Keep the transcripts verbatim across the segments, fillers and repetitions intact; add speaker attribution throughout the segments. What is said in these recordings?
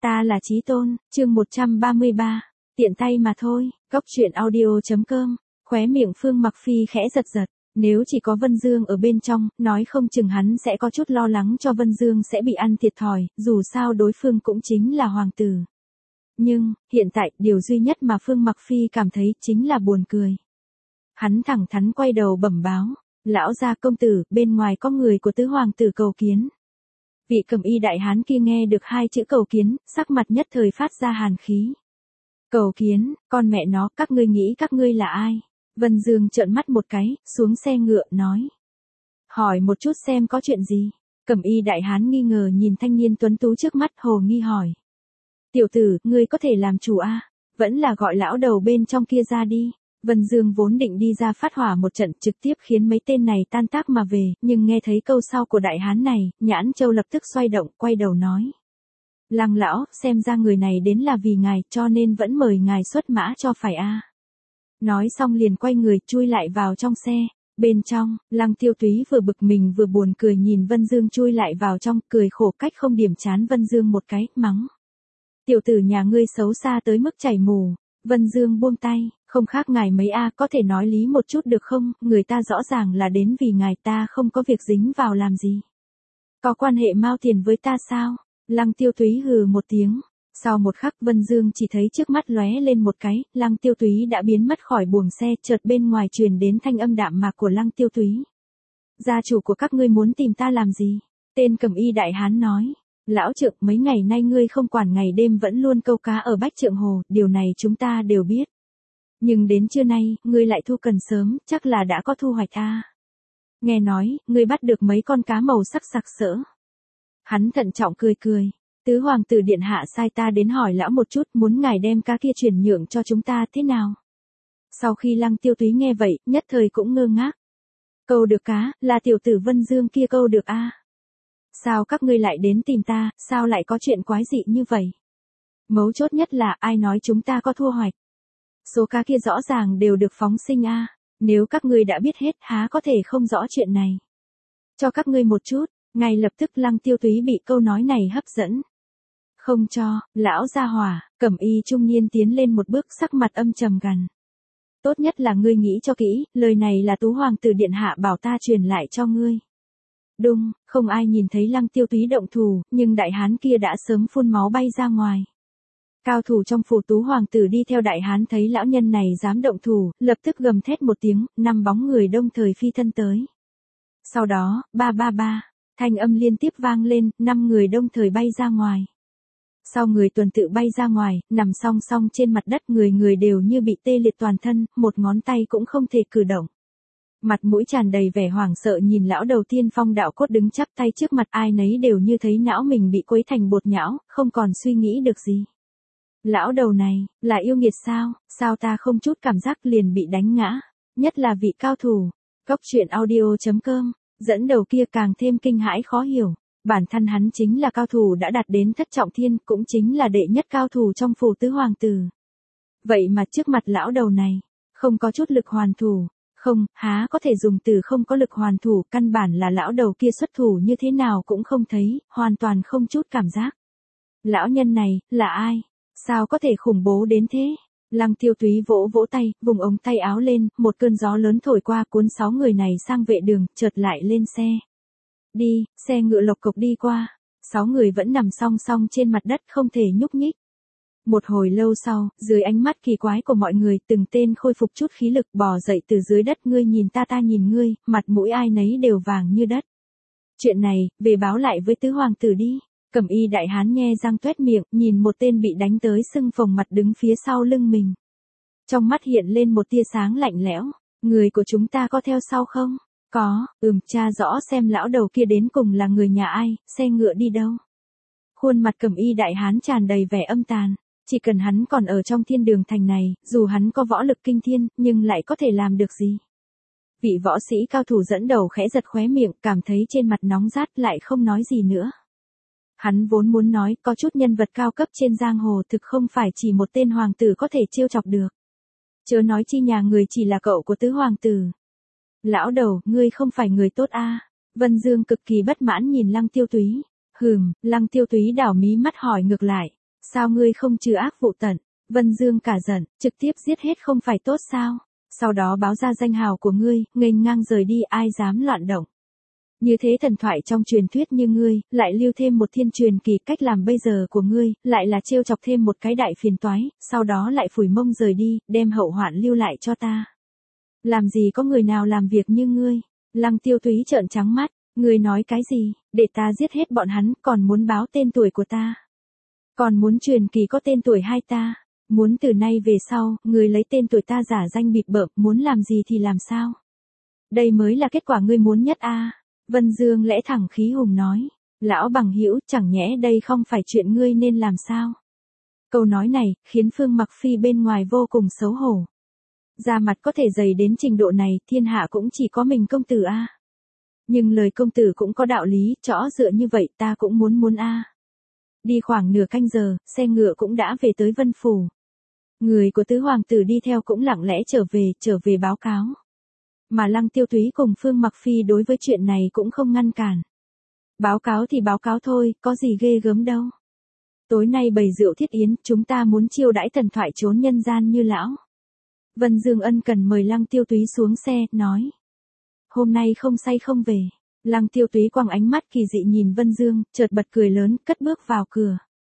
Speaker 1: Ta là Chí Tôn, chương một trăm ba mươi ba, tiện tay mà thôi, cốc truyện audio chấm com, khóe miệng Phương Mặc Phi khẽ giật giật, nếu chỉ có Vân Dương ở bên trong, nói không chừng hắn sẽ có chút lo lắng cho Vân Dương sẽ bị ăn thiệt thòi, dù sao đối phương cũng chính là hoàng tử. Nhưng, hiện tại, điều duy nhất mà Phương Mặc Phi cảm thấy chính là buồn cười. Hắn thẳng thắn quay đầu bẩm báo, lão gia công tử, bên ngoài có người của tứ hoàng tử cầu kiến. Vị Cẩm Y đại hán kia nghe được hai chữ cầu kiến, sắc mặt nhất thời phát ra hàn khí. Cầu kiến, con mẹ nó, các ngươi nghĩ các ngươi là ai? Vân Dương trợn mắt một cái, xuống xe ngựa, nói. Hỏi một chút xem có chuyện gì. Cẩm Y đại hán nghi ngờ nhìn thanh niên tuấn tú trước mắt, hồ nghi hỏi. Tiểu tử, ngươi có thể làm chủ a? Vẫn là gọi lão đầu bên trong kia ra đi. Vân Dương vốn định đi ra phát hỏa một trận trực tiếp khiến mấy tên này tan tác mà về, nhưng nghe thấy câu sau của đại hán này, Nhãn Châu lập tức xoay động, quay đầu nói. Lăng lão, xem ra người này đến là vì ngài, cho nên vẫn mời ngài xuất mã cho phải a. Nói xong liền quay người, chui lại vào trong xe. Bên trong, Lăng Tiêu Túy vừa bực mình vừa buồn cười nhìn Vân Dương chui lại vào trong, cười khổ cách không điểm chán Vân Dương một cái, mắng. Tiểu tử nhà ngươi xấu xa tới mức chảy mù. Vân Dương buông tay, không khác ngài mấy a, có thể nói lý một chút được không, người ta rõ ràng là đến vì ngài, ta không có việc dính vào làm gì. Có quan hệ mao tiền với ta sao? Lăng Tiêu Túy hừ một tiếng. Sau một khắc Vân Dương chỉ thấy trước mắt lóe lên một cái, Lăng Tiêu Túy đã biến mất khỏi buồng xe, chợt bên ngoài truyền đến thanh âm đạm mạc của Lăng Tiêu Túy. Gia chủ của các ngươi muốn tìm ta làm gì? Tên Cẩm Y đại hán nói. Lão Trượng, mấy ngày nay ngươi không quản ngày đêm vẫn luôn câu cá ở Bách Trượng Hồ, điều này chúng ta đều biết. Nhưng đến trưa nay, ngươi lại thu cần sớm, chắc là đã có thu hoạch a. Nghe nói, ngươi bắt được mấy con cá màu sắc sặc sỡ. Hắn thận trọng cười cười. Tứ hoàng tử điện hạ sai ta đến hỏi lão một chút, muốn ngài đem cá kia chuyển nhượng cho chúng ta thế nào? Sau khi Lăng Tiêu Túy nghe vậy, nhất thời cũng ngơ ngác. Câu được cá, là tiểu tử Vân Dương kia câu được a. Sao các ngươi lại đến tìm ta, sao lại có chuyện quái dị như vậy? Mấu chốt nhất là ai nói chúng ta có thu hoạch? Số cá kia rõ ràng đều được phóng sinh a. Nếu các ngươi đã biết hết, há có thể không rõ chuyện này? Cho các ngươi một chút, ngay lập tức Lăng Tiêu Túy bị câu nói này hấp dẫn. Không cho, lão gia hỏa, Cẩm Y trung niên tiến lên một bước, sắc mặt âm trầm gằn. Tốt nhất là ngươi nghĩ cho kỹ, lời này là Tú hoàng tử điện hạ bảo ta truyền lại cho ngươi. Đùng, không ai nhìn thấy Lăng Tiêu Túy động thủ, nhưng đại hán kia đã sớm phun máu bay ra ngoài. Cao thủ trong phủ Tú hoàng tử đi theo đại hán thấy lão nhân này dám động thủ, lập tức gầm thét một tiếng, năm bóng người đồng thời phi thân tới. Sau đó, ba ba ba, thanh âm liên tiếp vang lên, năm người đồng thời bay ra ngoài. Sau người tuần tự bay ra ngoài, nằm song song trên mặt đất, người người đều như bị tê liệt toàn thân, một ngón tay cũng không thể cử động. Mặt mũi tràn đầy vẻ hoảng sợ nhìn lão đầu tiên phong đạo cốt đứng chắp tay trước mặt, ai nấy đều như thấy não mình bị quấy thành bột nhão, không còn suy nghĩ được gì. Lão đầu này, là yêu nghiệt sao, sao ta không chút cảm giác liền bị đánh ngã, nhất là vị cao thủ. Cốc truyện audio chấm com, dẫn đầu kia càng thêm kinh hãi khó hiểu. Bản thân hắn chính là cao thủ đã đạt đến thất trọng thiên, cũng chính là đệ nhất cao thủ trong phủ tứ hoàng tử. Vậy mà trước mặt lão đầu này, không có chút lực hoàn thủ. Không, há có thể dùng từ không có lực hoàn thủ, căn bản là lão đầu kia xuất thủ như thế nào cũng không thấy, hoàn toàn không chút cảm giác. Lão nhân này, là ai? Sao có thể khủng bố đến thế? Lăng Tiêu Túy vỗ vỗ tay, vùng ống tay áo lên, một cơn gió lớn thổi qua cuốn sáu người này sang vệ đường, chợt lại lên xe. Đi, xe ngựa lộc cộc đi qua, sáu người vẫn nằm song song trên mặt đất không thể nhúc nhích. Một hồi lâu sau, dưới ánh mắt kỳ quái của mọi người, từng tên khôi phục chút khí lực bò dậy từ dưới đất, ngươi nhìn ta ta nhìn ngươi, mặt mũi ai nấy đều vàng như đất. Chuyện này, về báo lại với tứ hoàng tử đi. Cẩm Y đại hán nhe răng toét miệng, nhìn một tên bị đánh tới sưng phồng mặt đứng phía sau lưng mình. Trong mắt hiện lên một tia sáng lạnh lẽo, người của chúng ta có theo sau không? Có, ừm, tra rõ xem lão đầu kia đến cùng là người nhà ai, xe ngựa đi đâu. Khuôn mặt Cẩm Y đại hán tràn đầy vẻ âm tàn, chỉ cần hắn còn ở trong thiên đường thành này, dù hắn có võ lực kinh thiên, nhưng lại có thể làm được gì? Vị võ sĩ cao thủ dẫn đầu khẽ giật khóe miệng, cảm thấy trên mặt nóng rát lại không nói gì nữa. Hắn vốn muốn nói, có chút nhân vật cao cấp trên giang hồ thực không phải chỉ một tên hoàng tử có thể trêu chọc được. Chớ nói chi nhà người chỉ là cậu của tứ hoàng tử. Lão đầu, ngươi không phải người tốt a. Vân Dương cực kỳ bất mãn nhìn Lăng Tiêu Túy. Hừm, Lăng Tiêu Túy đảo mí mắt hỏi ngược lại. Sao ngươi không trừ ác vụ tận? Vân Dương cả giận, trực tiếp giết hết không phải tốt sao? Sau đó báo ra danh hào của ngươi, nghênh ngang rời đi, ai dám loạn động. Như thế thần thoại trong truyền thuyết như ngươi, lại lưu thêm một thiên truyền kỳ, cách làm bây giờ của ngươi, lại là trêu chọc thêm một cái đại phiền toái, sau đó lại phủi mông rời đi, đem hậu hoạn lưu lại cho ta. Làm gì có người nào làm việc như ngươi? Lăng Tiêu Túy trợn trắng mắt, ngươi nói cái gì, để ta giết hết bọn hắn, còn muốn báo tên tuổi của ta. Còn muốn truyền kỳ có tên tuổi hai ta. Muốn từ nay về sau, ngươi lấy tên tuổi ta giả danh bịp bợm, muốn làm gì thì làm sao. Đây mới là kết quả ngươi muốn nhất a. Vân Dương lẽ thẳng khí hùng nói, lão bằng hữu, chẳng nhẽ đây không phải chuyện ngươi nên làm sao. Câu nói này, khiến Phương Mặc Phi bên ngoài vô cùng xấu hổ. Da mặt có thể dày đến trình độ này, thiên hạ cũng chỉ có mình công tử a. Nhưng lời công tử cũng có đạo lý, chõ dựa như vậy ta cũng muốn muốn a. Đi khoảng nửa canh giờ, xe ngựa cũng đã về tới Vân Phủ. Người của tứ hoàng tử đi theo cũng lặng lẽ trở về, trở về báo cáo. Mà Lăng Tiêu Túy cùng Phương Mặc Phi đối với chuyện này cũng không ngăn cản. Báo cáo thì báo cáo thôi, có gì ghê gớm đâu. Tối nay bày rượu thiết yến, chúng ta muốn chiêu đãi thần thoại trốn nhân gian như lão. Vân Dương ân cần mời Lăng Tiêu Túy xuống xe, nói. Hôm nay không say không về. Lăng Tiêu Túy quăng ánh mắt kỳ dị nhìn Vân Dương, chợt bật cười lớn, cất bước vào cửa.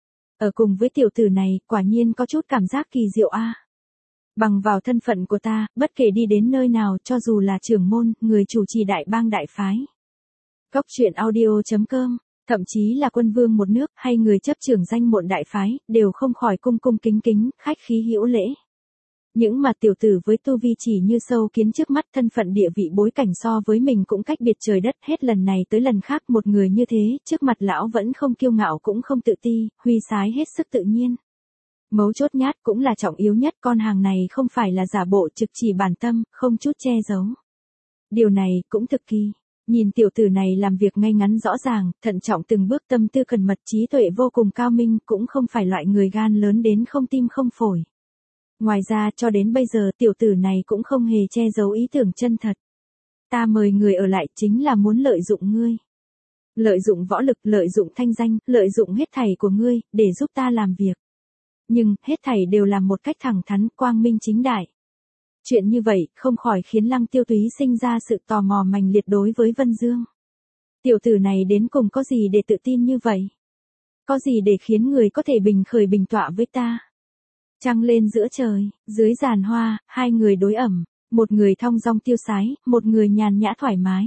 Speaker 1: Ở cùng với tiểu tử này, quả nhiên có chút cảm giác kỳ diệu a. Bằng vào thân phận của ta, bất kể đi đến nơi nào, cho dù là trưởng môn, người chủ trì đại bang đại phái. Cốc truyện audio chấm com, thậm chí là quân vương một nước, hay người chấp trưởng danh mộn đại phái, đều không khỏi cung cung kính kính, khách khí hữu lễ. Những mà tiểu tử với tu vi chỉ như sâu kiến trước mắt, thân phận địa vị bối cảnh so với mình cũng cách biệt trời đất, hết lần này tới lần khác một người như thế, trước mặt lão vẫn không kiêu ngạo cũng không tự ti, huy sái hết sức tự nhiên. Mấu chốt nhát cũng là trọng yếu nhất, con hàng này không phải là giả bộ, trực chỉ bản tâm, không chút che giấu. Điều này cũng thực kỳ. Nhìn tiểu tử này làm việc ngay ngắn rõ ràng, thận trọng từng bước, tâm tư cần mật, trí tuệ vô cùng cao minh, cũng không phải loại người gan lớn đến không tim không phổi. Ngoài ra cho đến bây giờ tiểu tử này cũng không hề che giấu ý tưởng chân thật. Ta mời người ở lại chính là muốn lợi dụng ngươi. Lợi dụng võ lực, lợi dụng thanh danh, lợi dụng hết thảy của ngươi, để giúp ta làm việc. Nhưng, hết thảy đều làm một cách thẳng thắn, quang minh chính đại. Chuyện như vậy, không khỏi khiến Lăng Tiêu Túy sinh ra sự tò mò mãnh liệt đối với Vân Dương. Tiểu tử này đến cùng có gì để tự tin như vậy? Có gì để khiến người có thể bình khởi bình tọa với ta? Trăng lên giữa trời, dưới giàn hoa, hai người đối ẩm, một người thong dong tiêu sái, một người nhàn nhã thoải mái.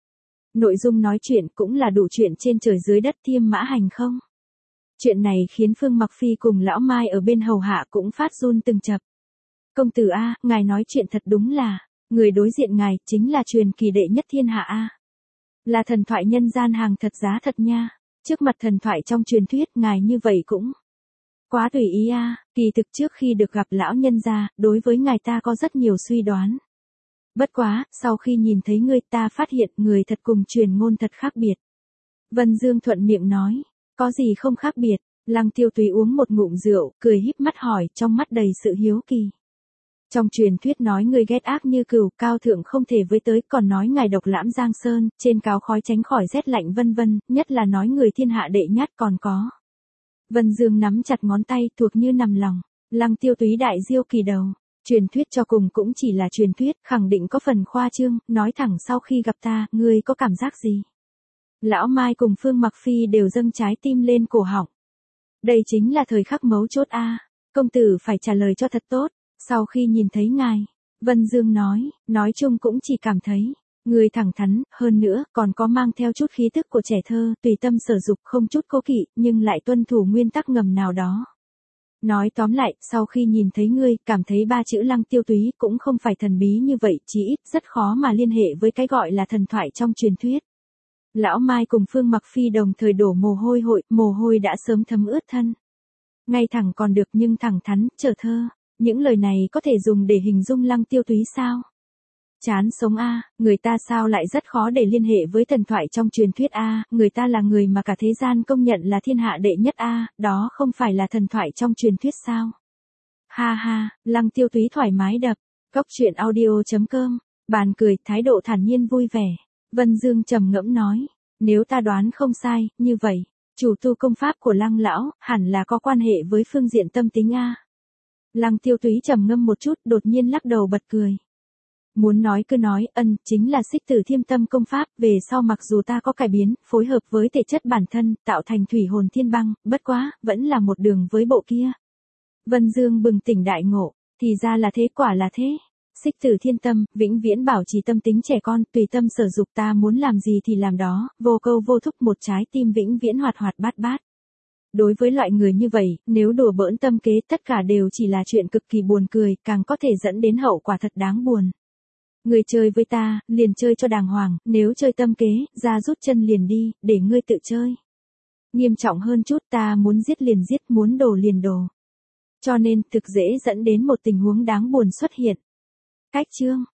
Speaker 1: Nội dung nói chuyện cũng là đủ chuyện trên trời dưới đất, thiêm mã hành không? Chuyện này khiến Phương Mặc Phi cùng lão Mai ở bên hầu hạ cũng phát run từng chập. Công tử a, ngài nói chuyện thật đúng là, người đối diện ngài chính là truyền kỳ đệ nhất thiên hạ a. Là thần thoại nhân gian hàng thật giá thật nha. Trước mặt thần thoại trong truyền thuyết, ngài như vậy cũng quá tùy ý a. Kỳ thực trước khi được gặp lão nhân gia, đối với ngài ta có rất nhiều suy đoán. Bất quá, sau khi nhìn thấy ngươi ta phát hiện người thật cùng truyền ngôn thật khác biệt. Vân Dương thuận miệng nói, có gì không khác biệt? Lăng Tiêu Túy uống một ngụm rượu, cười híp mắt hỏi, trong mắt đầy sự hiếu kỳ. Trong truyền thuyết nói người ghét ác như cừu, cao thượng không thể với tới, còn nói ngài độc lãm giang sơn, trên cáo khói tránh khỏi rét lạnh vân vân, nhất là nói người thiên hạ đệ nhất còn có. Vân Dương nắm chặt ngón tay, thuộc như nằm lòng. Lăng Tiêu Túy đại diêu kỳ đầu. Truyền thuyết cho cùng cũng chỉ là truyền thuyết, khẳng định có phần khoa trương, nói thẳng sau khi gặp ta, ngươi có cảm giác gì? Lão Mai cùng Phương Mặc Phi đều dâng trái tim lên cổ họng. Đây chính là thời khắc mấu chốt a. Công tử phải trả lời cho thật tốt. Sau khi nhìn thấy ngài, Vân Dương nói, nói chung cũng chỉ cảm thấy, người thẳng thắn, hơn nữa, còn có mang theo chút khí tức của trẻ thơ, tùy tâm sở dục, không chút cố kỵ, nhưng lại tuân thủ nguyên tắc ngầm nào đó. Nói tóm lại, sau khi nhìn thấy ngươi, cảm thấy ba chữ Lăng Tiêu Túy cũng không phải thần bí như vậy, chí ít rất khó mà liên hệ với cái gọi là thần thoại trong truyền thuyết. Lão Mai cùng Phương Mặc Phi đồng thời đổ mồ hôi hội, mồ hôi đã sớm thấm ướt thân. Ngay thẳng còn được nhưng thẳng thắn, trở thơ. Những lời này có thể dùng để hình dung Lăng Tiêu Túy sao? Chán sống a, người ta sao lại rất khó để liên hệ với thần thoại trong truyền thuyết a, người ta là người mà cả thế gian công nhận là thiên hạ đệ nhất a, đó không phải là thần thoại trong truyền thuyết sao? Ha ha, Lăng Tiêu Túy thoải mái đập. Cốc truyện audio chấm com, bàn cười, thái độ thản nhiên vui vẻ. Vân Dương trầm ngẫm nói, nếu ta đoán không sai, như vậy, Chủ tu công pháp của Lăng lão, hẳn là có quan hệ với phương diện tâm tính a. Lăng Tiêu Túy trầm ngâm một chút, đột nhiên lắc đầu bật cười. Muốn nói cứ nói, ân, chính là Xích Tử Thiêm Tâm công pháp, về sau mặc dù ta có cải biến, phối hợp với thể chất bản thân, tạo thành thủy hồn thiên băng, bất quá, vẫn là một đường với bộ kia. Vân Dương bừng tỉnh đại ngộ, thì ra là thế, quả là thế. Xích Tử Thiên Tâm, vĩnh viễn bảo trì tâm tính trẻ con, tùy tâm sở dục, ta muốn làm gì thì làm đó, vô câu vô thúc, một trái tim vĩnh viễn hoạt hoạt bát bát. Đối với loại người như vậy, nếu đùa bỡn tâm kế, tất cả đều chỉ là chuyện cực kỳ buồn cười, càng có thể dẫn đến hậu quả thật đáng buồn. Người chơi với ta, liền chơi cho đàng hoàng, nếu chơi tâm kế, ra rút chân liền đi, để ngươi tự chơi. Nghiêm trọng hơn chút, ta muốn giết liền giết, muốn đổ liền đổ. Cho nên, thực dễ dẫn đến một tình huống đáng buồn xuất hiện. Cách chương